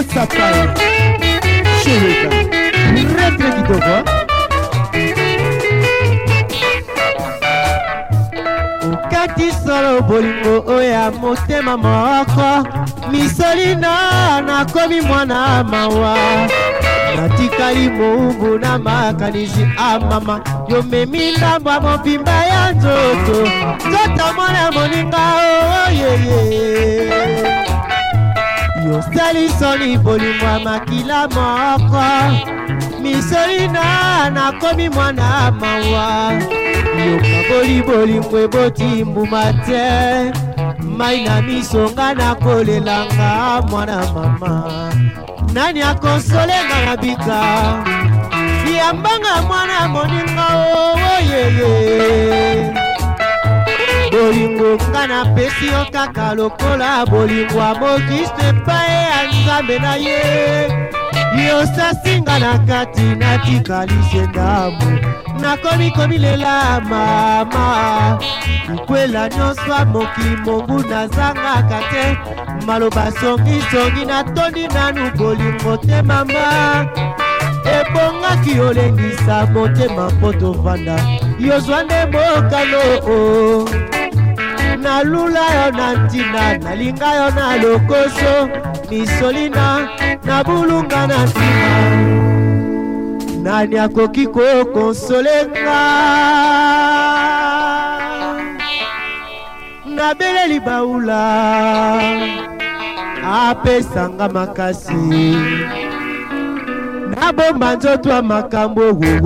Safari Shurika Retre kidogo Ukati solo bolingo oya motema moko Misolina nakomi mwana mawa Natikali moumbu na makanisi amama Yomemi ndamba mopimba ya nzoto Zota mwana moninga oyeye Yosali soli bolimwa makila moko Misolina nakomi mwana mawa Yoka boli boli mwe boti mbumate Maina misonga na kolelanga mwana mama Nani akonsolenga na bika Yambanga mwana moninga oyeye Bolingo kana pesi okaka lokola Bolingo amokiste pae anzambe na ye Yosasinga na kati natikalishe ndamu Nakomi komi lela mama Ikwela nyoswa moki mongu na zanga kate Maloba songi songi na tondi nanu bolingo te mama Ebonga ki olengisa motema poto vanda Yozwande mokano Na lula yo na ntina Na linga yo na lokoso Misolina na bulunga na ntina Nani akoki ko konsolenga Na bele libaula Apesanga makasi Na bomba nzoto wa makambo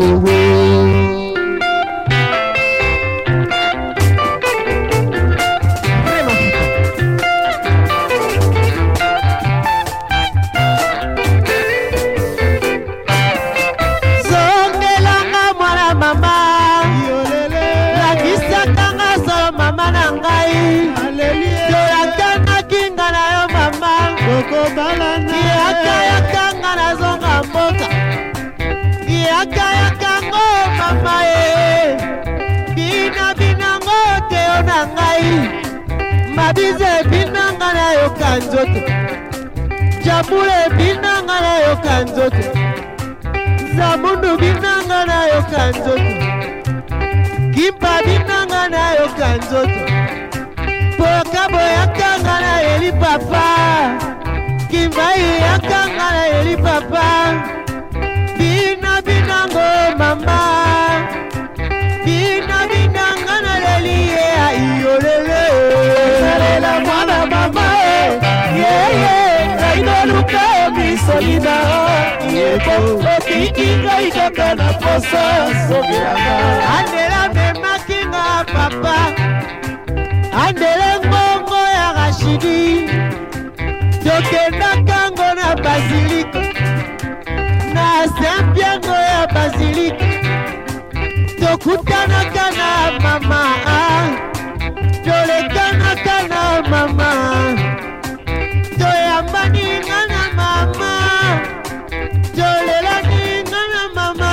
Mabize binanga na yo kanzoto Jabule binanga na yo kanzoto Zamundu binanga na yo kanzoto Kimpa binanga na yo kanzoto Pokabo yakanga na yeli papa Kimbai yakanga na yeli papa Bina binango mama Bina binanga na leli ya iyolele Salela mwana mama Kaino luka misolina Yeko okikinga ikaka na posa Sobianga Andela memakinga papa Andele ngongo ya Rashidi Tokenda kango na Basilika Na sempiango ya Basilika Tokutana kana mama Tolekana kana mama Toyambani ngana mama Tolelani ngana mama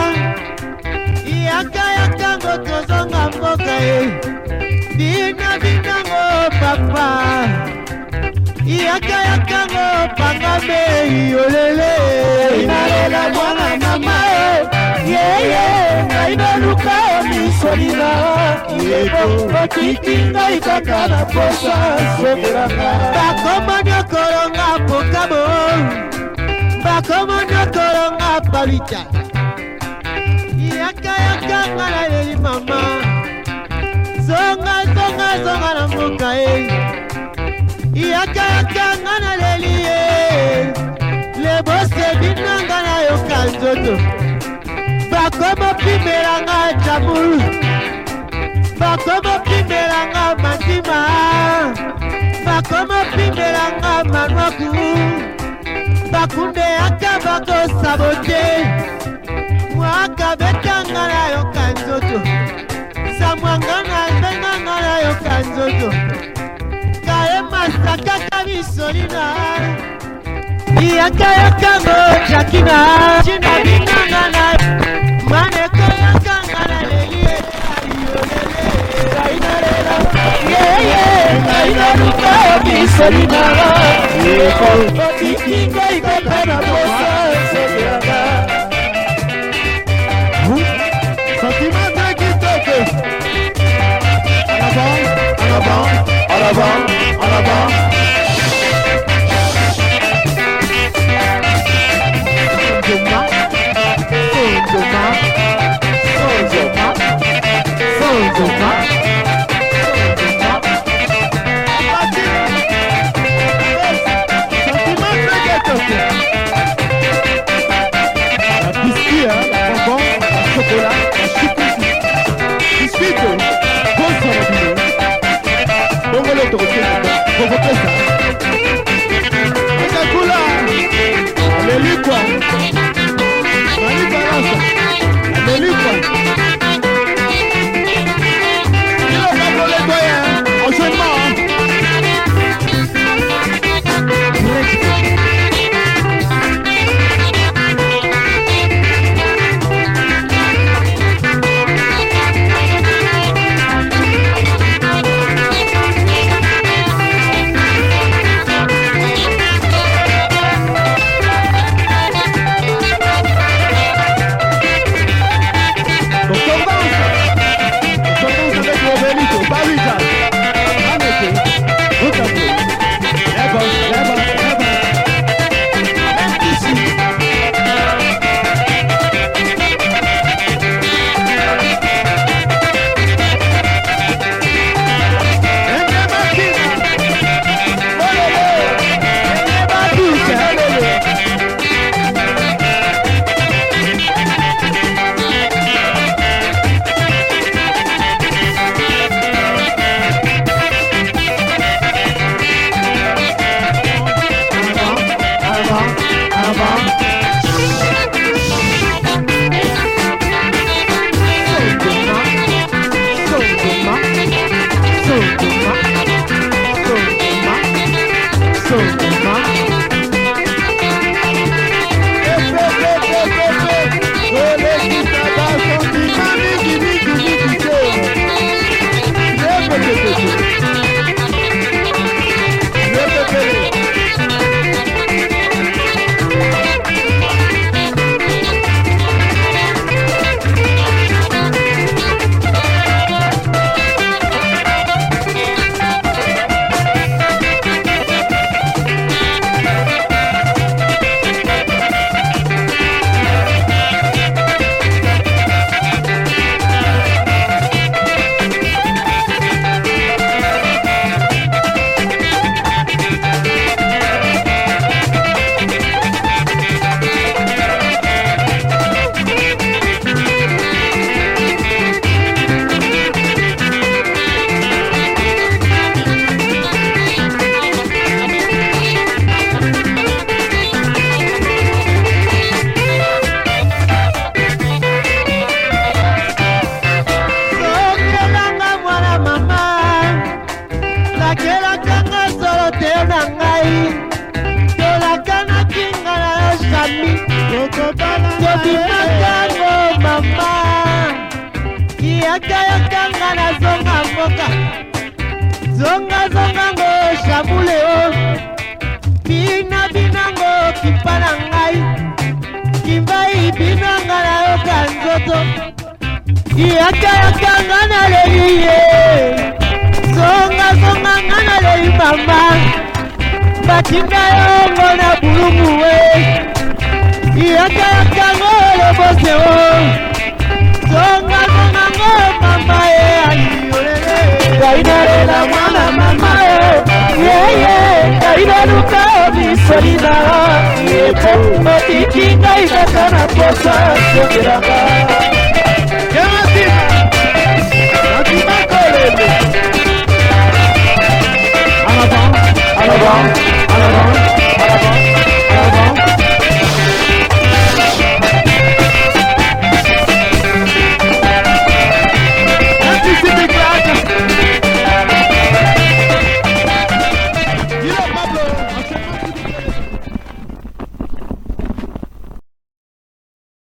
Iyaka yaka ngoto zonga mboka Bina bina ngo papa Iyaka yaka ngo pangabe Yolele Inalela mwana mama Naina luka misolina Yeko okikinga ikaka na posa Soberanga Bakomo nyokoronga pokamo Bakomo nyokoronga palita Yaka yaka ngana yeli mama Zonga zonga zonga na mboka Yaka yaka ngana leli Lebose binanga na yo kanzoto Bakomo pimeranga jamuru Bakomo pimeranga mandima Bakomo pimeranga manwaku Bakunde akabako sabote Mwaka betanga na yo kanzoto Samwangana benanga na yo kanzoto Kaema sakaka misolina Iyaka yaka mo jakina China binanga na Mane koya kangana lelie ayolele Kainarela Kaina luka misolina Yeko ngai kaka na posa sokelanga. Sentiment de kitoko. En avant, en avant, en avant. Zonga zonga ngo shabule o bina bina ngo kipana ngai kimbai bina ngana yo kanzoto yaka yaka ngana lelie zonga zonga ngana lei mama batinda yo ngona bulumu we yaka yaka ngo le bose o zonga zonga ngo mama e ayolele kainarela mwana mama ye kainaruka bisolina yepo matikinga ikakana posa sogeranga